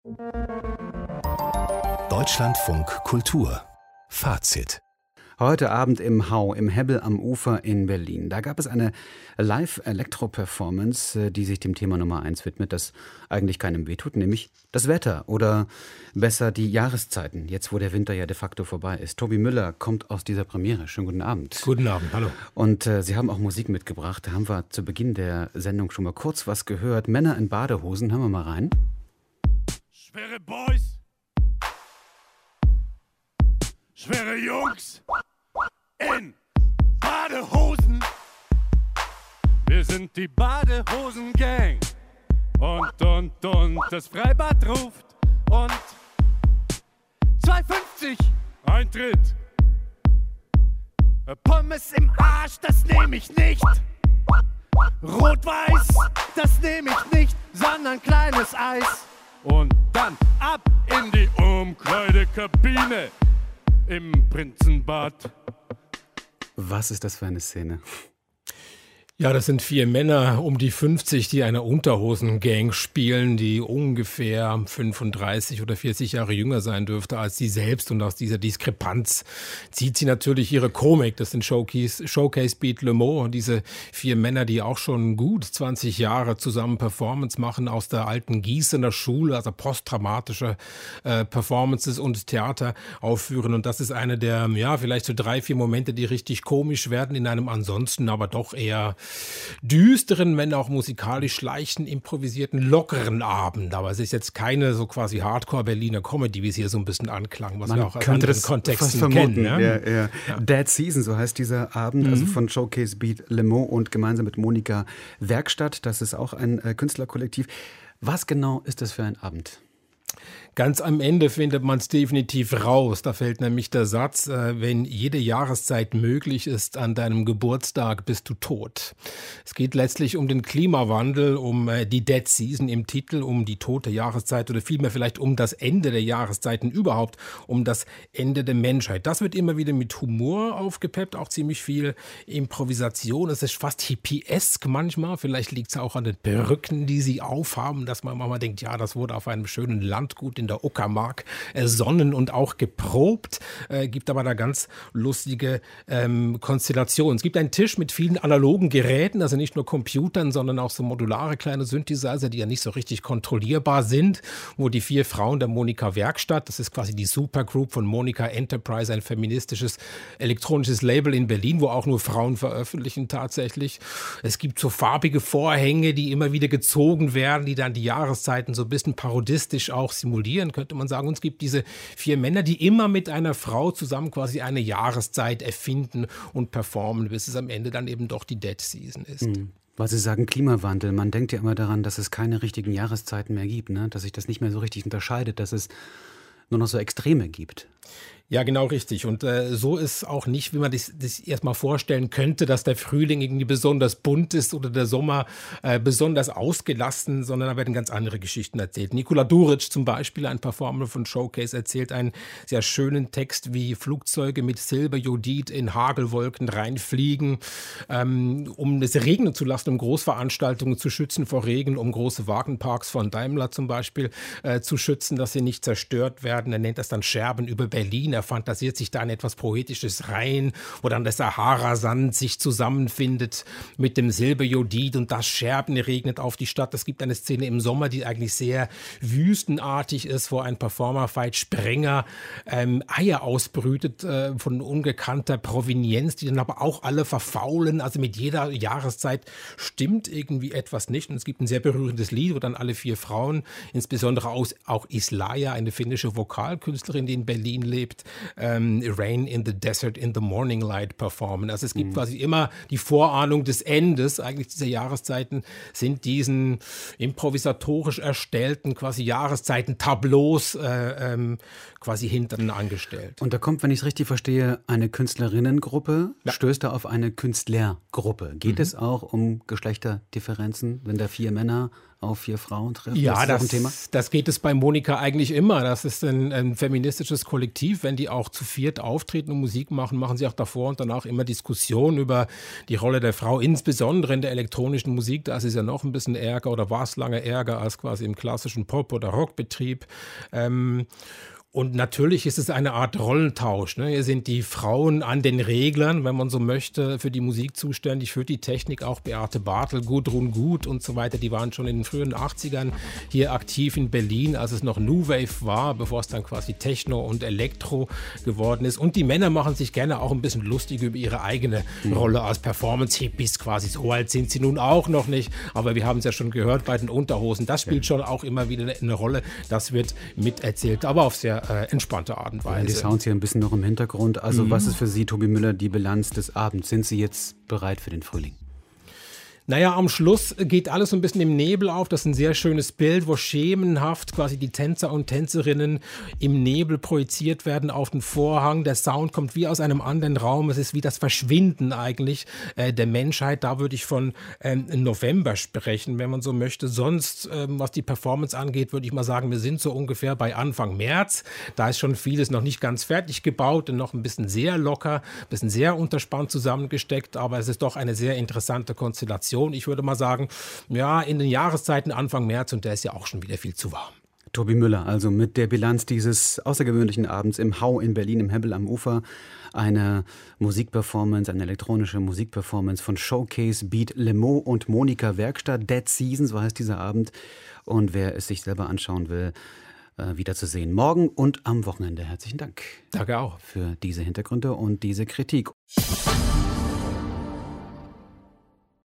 Deutschlandfunk Kultur Fazit. Heute Abend im Hau, im Hebbel am Ufer in Berlin. Da gab es eine Live-Elektro-Performance, die sich dem Thema Nummer 1 widmet, das eigentlich keinem wehtut, nämlich das Wetter oder besser die Jahreszeiten, jetzt wo der Winter ja de facto vorbei ist. Tobi Müller kommt aus dieser Premiere. Schönen guten Abend. Guten Abend, hallo. Und Sie haben auch Musik mitgebracht. Da haben wir zu Beginn der Sendung schon mal kurz was gehört. Männer in Badehosen, hören wir mal rein. Schwere Boys, schwere Jungs in Badehosen. Wir sind die Badehosen-Gang und das Freibad ruft und 2,50 Eintritt. Pommes im Arsch, das nehme ich nicht. Rot-Weiß, das nehme ich nicht, sondern kleines Eis. Und dann ab in die Umkleidekabine im Prinzenbad. Was ist das für eine Szene? Ja, das sind 4 Männer um die 50, die eine Unterhosen-Gang spielen, die ungefähr 35 oder 40 Jahre jünger sein dürfte als sie selbst. Und aus dieser Diskrepanz zieht sie natürlich ihre Komik. Das sind Showcase Beat Le Mans und diese 4 Männer, die auch schon gut 20 Jahre zusammen Performance machen aus der alten Gießener Schule, also posttraumatische Performances und Theater aufführen. Und das ist eine der, ja, vielleicht so 3, 4 Momente, die richtig komisch werden in einem ansonsten aber doch eher düsteren, wenn auch musikalisch leichten, improvisierten, lockeren Abend. Aber es ist jetzt keine so quasi Hardcore-Berliner Comedy, wie es hier so ein bisschen anklang, was wir auch aus anderen Kontexten kennen. Ne? Ja. Dead Season, so heißt dieser Abend, also von Showcase Beat Le Mans und gemeinsam mit Monika Werkstatt. Das ist auch ein Künstlerkollektiv. Was genau ist das für ein Abend? Ganz am Ende findet man es definitiv raus. Da fällt nämlich der Satz, wenn jede Jahreszeit möglich ist, an deinem Geburtstag bist du tot. Es geht letztlich um den Klimawandel, um die Dead Season im Titel, um die tote Jahreszeit oder vielmehr vielleicht um das Ende der Jahreszeiten überhaupt, um das Ende der Menschheit. Das wird immer wieder mit Humor aufgepeppt, auch ziemlich viel Improvisation. Es ist fast hippiesk manchmal. Vielleicht liegt es auch an den Perücken, die sie aufhaben, dass man manchmal denkt, ja, das wurde auf einem schönen Landgut in der Uckermark ersonnen und auch geprobt. Gibt aber da ganz lustige Konstellationen. Es gibt einen Tisch mit vielen analogen Geräten, also nicht nur Computern, sondern auch so modulare kleine Synthesizer, die ja nicht so richtig kontrollierbar sind, wo die 4 Frauen der Monika Werkstatt, das ist quasi die Supergroup von Monika Enterprise, ein feministisches elektronisches Label in Berlin, wo auch nur Frauen veröffentlichen tatsächlich. Es gibt so farbige Vorhänge, die immer wieder gezogen werden, die dann die Jahreszeiten so ein bisschen parodistisch auch simulieren, könnte man sagen. Und es gibt diese 4 Männer, die immer mit einer Frau zusammen quasi eine Jahreszeit erfinden und performen, bis es am Ende dann eben doch die Dead Season ist. Weil Sie sagen Klimawandel, man denkt ja immer daran, dass es keine richtigen Jahreszeiten mehr gibt, ne? Dass sich das nicht mehr so richtig unterscheidet, dass es nur noch so Extreme gibt. Ja, genau richtig. Und so ist auch nicht, wie man das erstmal vorstellen könnte, dass der Frühling irgendwie besonders bunt ist oder der Sommer besonders ausgelassen, sondern da werden ganz andere Geschichten erzählt. Nikola Duric zum Beispiel, ein Performer von Showcase, erzählt einen sehr schönen Text, wie Flugzeuge mit Silberjodid in Hagelwolken reinfliegen, um es regnen zu lassen, um Großveranstaltungen zu schützen vor Regen, um große Wagenparks von Daimler zum Beispiel zu schützen, dass sie nicht zerstört werden. Er nennt das dann Scherben über Berlin. Er fantasiert sich da in etwas Poetisches rein, wo dann der Sahara-Sand sich zusammenfindet mit dem Silberjodid und das Scherben regnet auf die Stadt. Es gibt eine Szene im Sommer, die eigentlich sehr wüstenartig ist, wo ein Performer Veit Sprenger Eier ausbrütet von ungekannter Provenienz, die dann aber auch alle verfaulen. Also mit jeder Jahreszeit stimmt irgendwie etwas nicht. Und es gibt ein sehr berührendes Lied, wo dann alle 4 Frauen, insbesondere auch Islaja, eine finnische Vokalkünstlerin, die in Berlin lebt, Rain in the Desert in the Morning Light performen. Also es gibt quasi immer die Vorahnung des Endes eigentlich dieser Jahreszeiten, sind diesen improvisatorisch erstellten quasi Jahreszeiten-Tableaus quasi hinten angestellt. Und da kommt, wenn ich es richtig verstehe, eine Künstlerinnengruppe, stößt da auf eine Künstlergruppe. Geht es auch um Geschlechterdifferenzen, wenn da 4 Männer auf 4 Frauen treffen? Ja, das ist auch ein Thema. Das geht es bei Monika eigentlich immer. Das ist ein feministisches Kollektiv. Wenn die auch zu viert auftreten und Musik machen, machen sie auch davor und danach immer Diskussionen über die Rolle der Frau, insbesondere in der elektronischen Musik. Da ist es ja noch ein bisschen ärger oder war es lange ärger als quasi im klassischen Pop- oder Rockbetrieb. Und natürlich ist es eine Art Rollentausch. Ne? Hier sind die Frauen an den Reglern, wenn man so möchte, für die Musik zuständig, für die Technik auch Beate Bartel, Gudrun Gut und so weiter. Die waren schon in den frühen 80ern hier aktiv in Berlin, als es noch New Wave war, bevor es dann quasi Techno und Elektro geworden ist. Und die Männer machen sich gerne auch ein bisschen lustig über ihre eigene Rolle als Performance-Hippies quasi. So alt sind sie nun auch noch nicht, aber wir haben es ja schon gehört bei den Unterhosen. Das spielt schon auch immer wieder eine Rolle. Das wird miterzählt, aber auf sehr entspannte Art und Weise. Ja, die Sounds hier ein bisschen noch im Hintergrund. Also was ist für Sie, Tobi Müller, die Bilanz des Abends? Sind Sie jetzt bereit für den Frühling? Naja, am Schluss geht alles so ein bisschen im Nebel auf. Das ist ein sehr schönes Bild, wo schemenhaft quasi die Tänzer und Tänzerinnen im Nebel projiziert werden auf den Vorhang. Der Sound kommt wie aus einem anderen Raum. Es ist wie das Verschwinden eigentlich der Menschheit. Da würde ich von November sprechen, wenn man so möchte. Sonst, was die Performance angeht, würde ich mal sagen, wir sind so ungefähr bei Anfang März. Da ist schon vieles noch nicht ganz fertig gebaut und noch ein bisschen sehr locker, ein bisschen sehr unterspannt zusammengesteckt. Aber es ist doch eine sehr interessante Konstellation. Ich würde mal sagen, ja, in den Jahreszeiten Anfang März und der ist ja auch schon wieder viel zu warm. Tobi Müller, also mit der Bilanz dieses außergewöhnlichen Abends im Hau in Berlin, im Hebbel am Ufer, eine Musikperformance, eine elektronische Musikperformance von Showcase, Beat, Lemo und Monika Werkstatt. Dead Season, so heißt dieser Abend. Und wer es sich selber anschauen will, wiederzusehen morgen und am Wochenende. Herzlichen Dank. Danke auch. Für diese Hintergründe und diese Kritik.